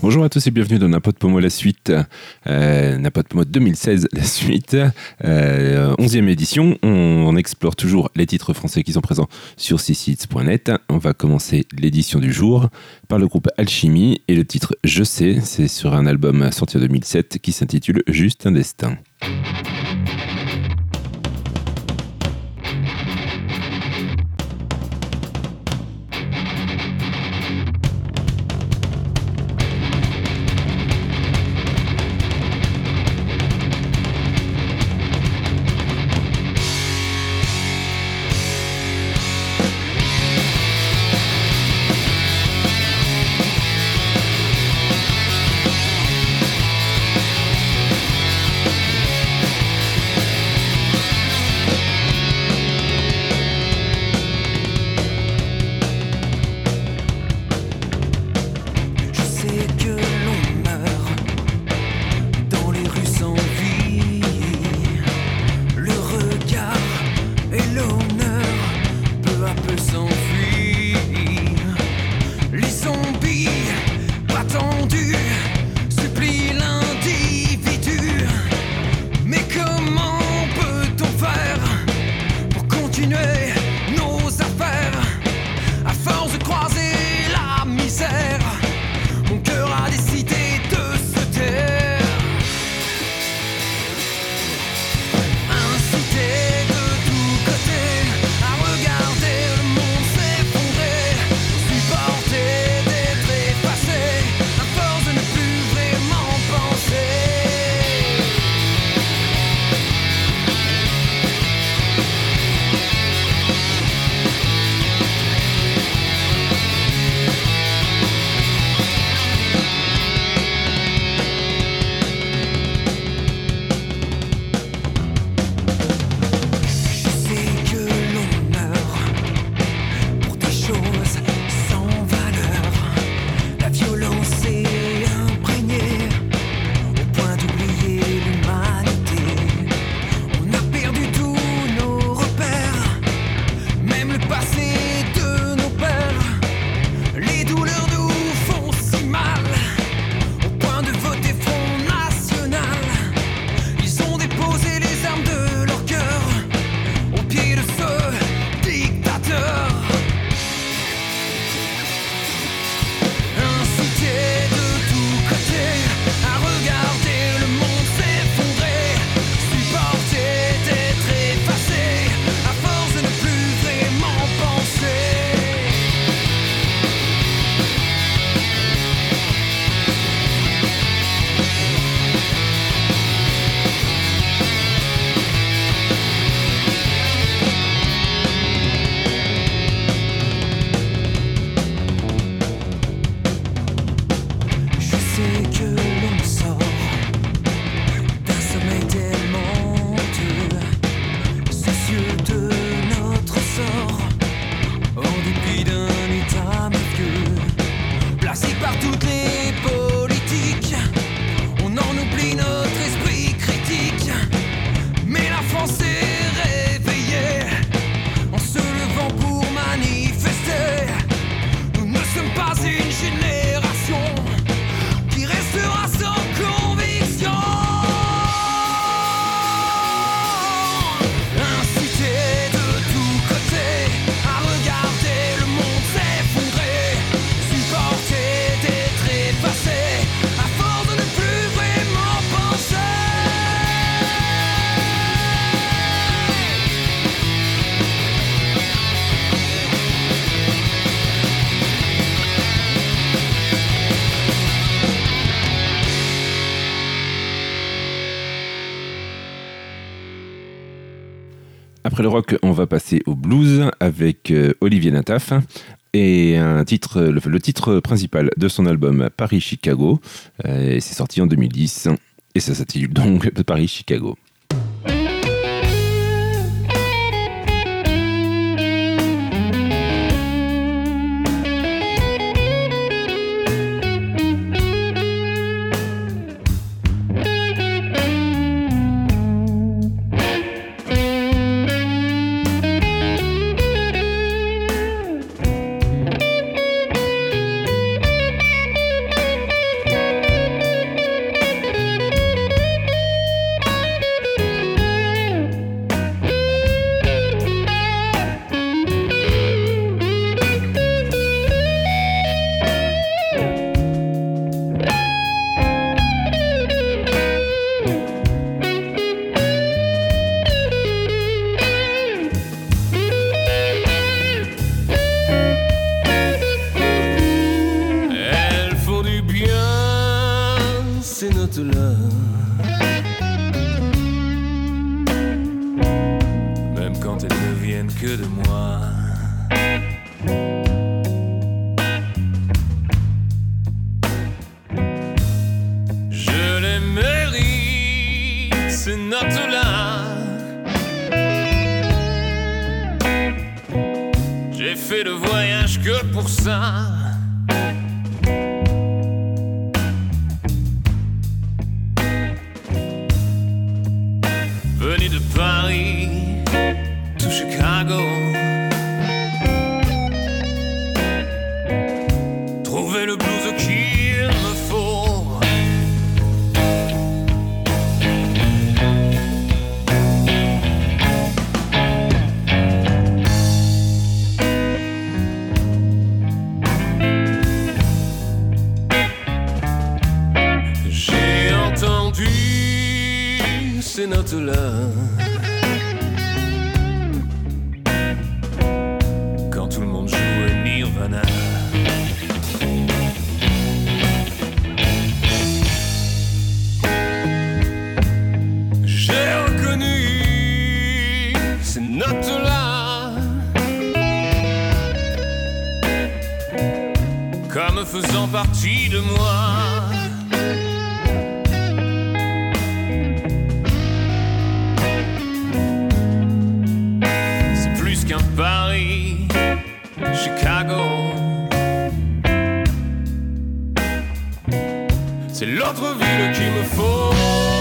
Bonjour à tous et bienvenue dans N'importe Pomo la suite, N'importe Pomo 2016 la suite, 11e édition. On explore toujours les titres français qui sont présents sur csites.net. On va commencer l'édition du jour par le groupe Alchimie et le titre Je sais, c'est sur un album sorti en 2007 qui s'intitule Juste un destin. Après le rock, on va passer au blues avec Olivier Nataf et le titre principal de son album Paris-Chicago. C'est sorti en 2010 et ça s'intitule donc Paris-Chicago. note-le. Même quand elles ne viennent que de moi. Je les mérite, ces notes-là. J'ai fait le voyage que pour ça. Venu de Paris, tout Chicago. Trouver le blues qu'il me faut. J'ai entendu ces notes-là quand tout le monde jouait Nirvana. J'ai reconnu ces notes-là comme faisant partie de moi. Qu'un Paris, Chicago, c'est l'autre ville qu'il me faut.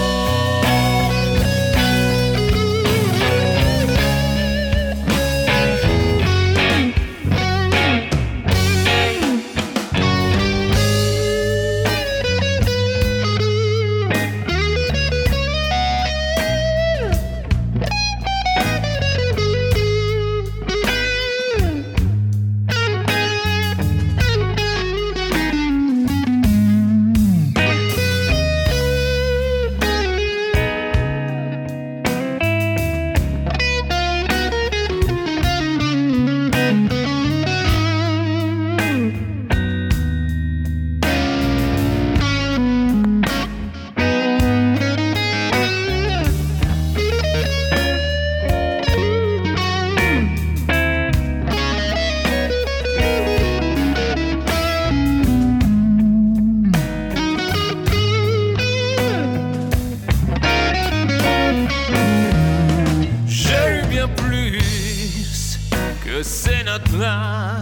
Ces notes-là,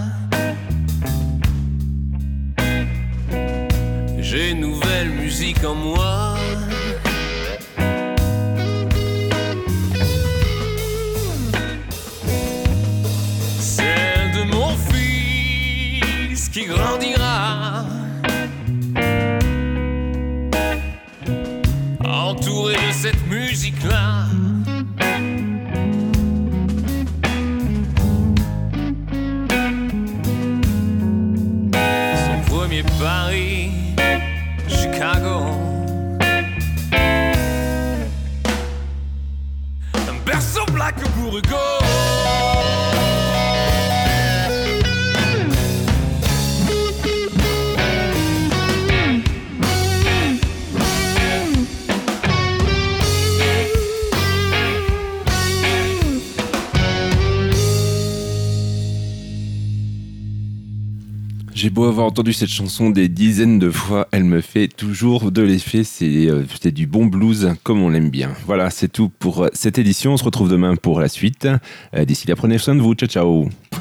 j'ai une nouvelle musique en moi. Celle de mon fils qui grandira, entouré de cette musique-là. Paris, Chicago, un berceau black pour Hugo. J'ai beau avoir entendu cette chanson des dizaines de fois, elle me fait toujours de l'effet. C'est du bon blues comme on l'aime bien. Voilà, c'est tout pour cette édition. On se retrouve demain pour la suite. D'ici là, prenez soin de vous. Ciao, ciao.